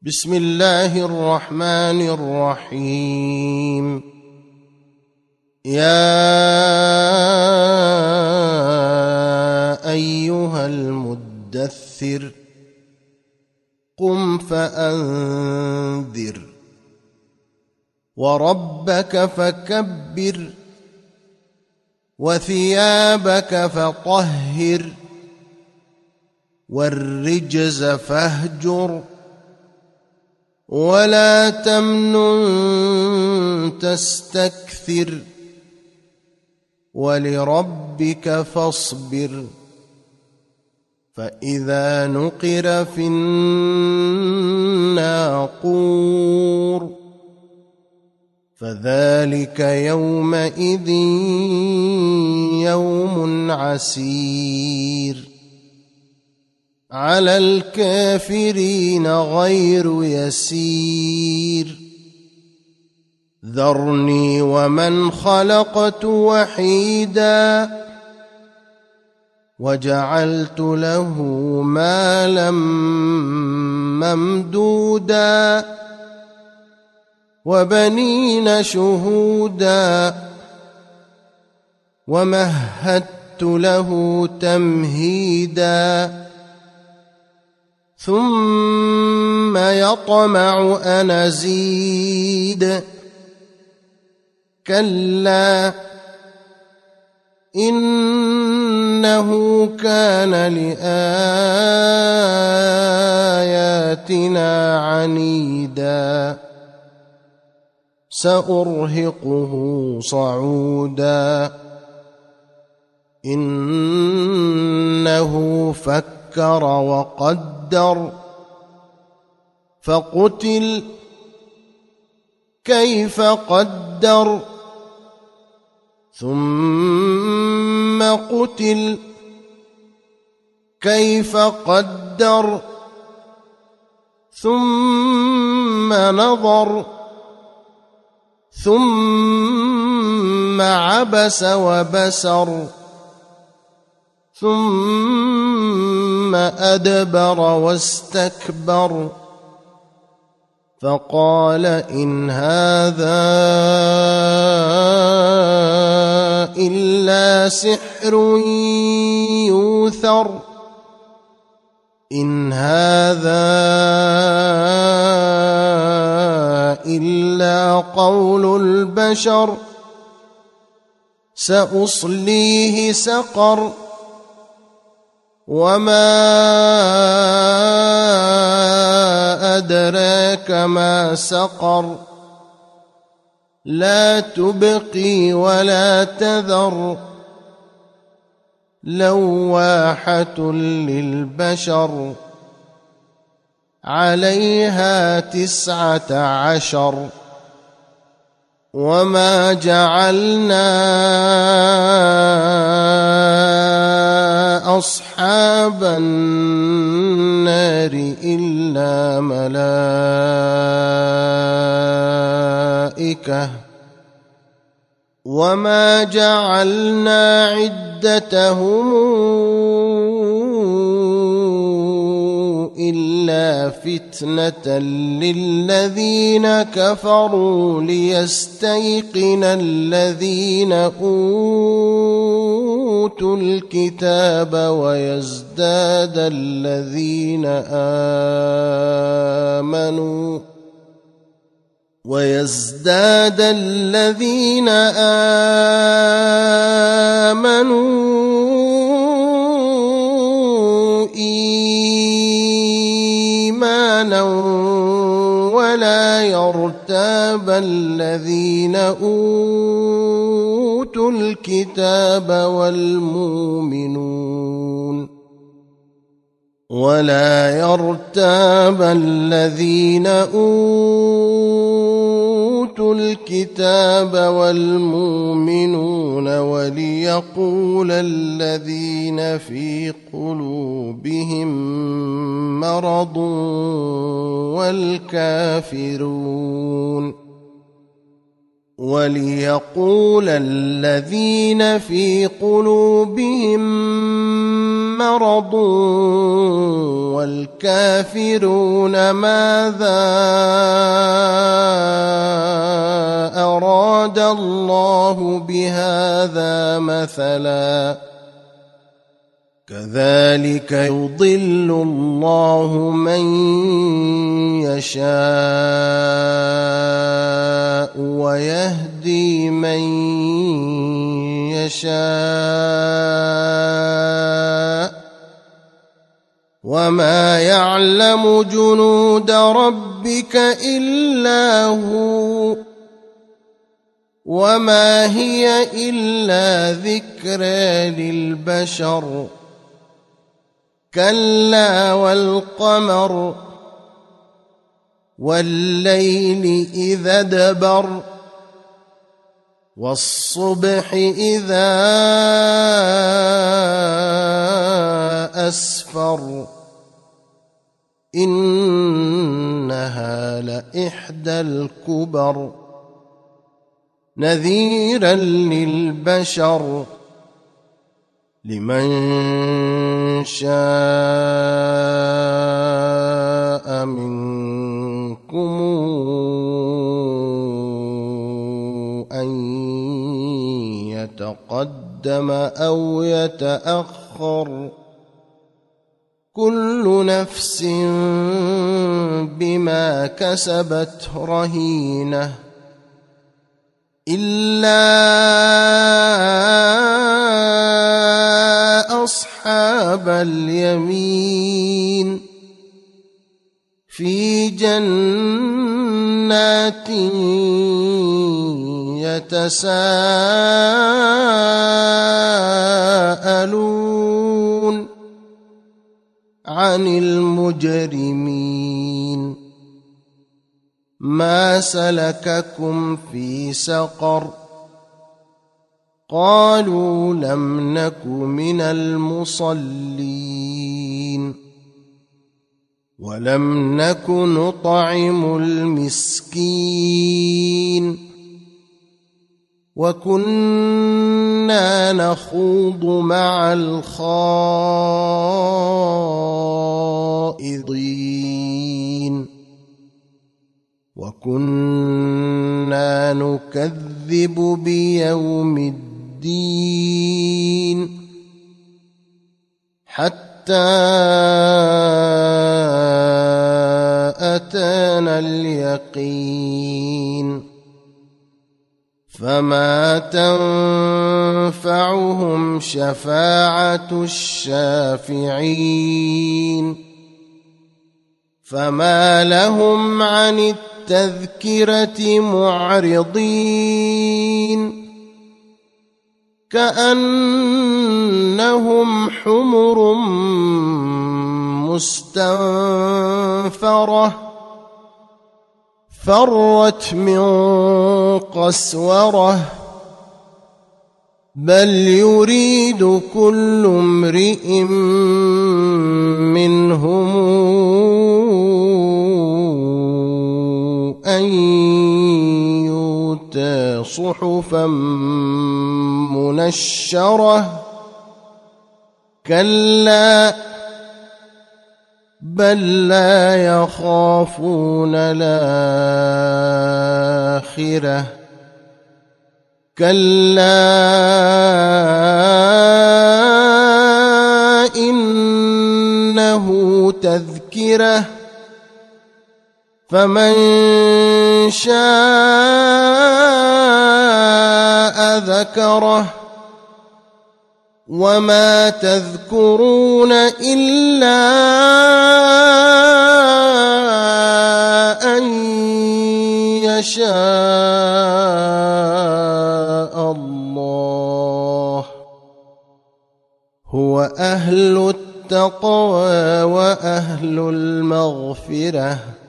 بسم الله الرحمن الرحيم. يا أيها المدثر قم فأنذر وربك فكبر وثيابك فطهر والرجز فاهجر ولا تمنن تستكثر ولربك فاصبر فإذا نقر في الناقور فذلك يومئذ يوم عسير على الكافرين غير يسير ذرني ومن خلقت وحيدا وجعلت له مالا ممدودا وبنين شهودا ومهدت له تمهيدا ثم يطمع أن أزيد كلا إنه كان لآياتنا عنيدا سأرهقه صعودا إنه فكر وقدر فقتل كيف قدر ثم قتل كيف قدر ثم نظر ثم عبس وبسر ثم أدبر واستكبر فقال إن هذا إلا سحر يؤثر إن هذا إلا قول البشر سأصليه سقر وما أدراك ما سقر لا تبقي ولا تذر لواحة للبشر عليها 19 وما جعلنا أصحاب النار إلا ملائكة وما جعلنا عدتهم إلا فتنة للذين كفروا ليستيقن الذين أوتوا الكتاب ويزداد الذين آمنوا إيمانا ولا يرتاب الذين أوتوا الكتاب والمؤمنون وليقول الذين في قلوبهم مرض والكافرون وليقول الذين في قلوبهم مرض والكافرون ماذا أراد الله بهذا مثلا كذلك يضل الله من يشاء ويهدي من يشاء وما يعلم جنود ربك إلا هو وما هي إلا ذكرى للبشر كلا والقمر والليل إذا دبر والصبح إذا أسفر إنها لإحدى الكبر نذيرا للبشر لمن شاء منكم أن يتقدم أو يتأخر كل نفس بما كسبت رهينة إلا أصحاب اليمين في جنات يتساءلون عن المجرمين ما سلككم في سقر قالوا لم نك من المصلين ولم نك نطعم المسكين وكنا نخوض مع الخائضين وكنا نكذب بيوم الدين حتى أتانا اليقين فما تنفعهم شفاعة الشافعين فما لهم عن التذكرة معرضين كأنهم حمر مستنفرة فرت من قسورة بل يريد كل امرئ منهم أن يؤتى صحفا منشرة كلا بل لا يخافون الآخرة كلا إنه تذكرة فمن شاء ذكره وما تذكرون إلا أن يشاء الله هو أهل التقوى وأهل المغفرة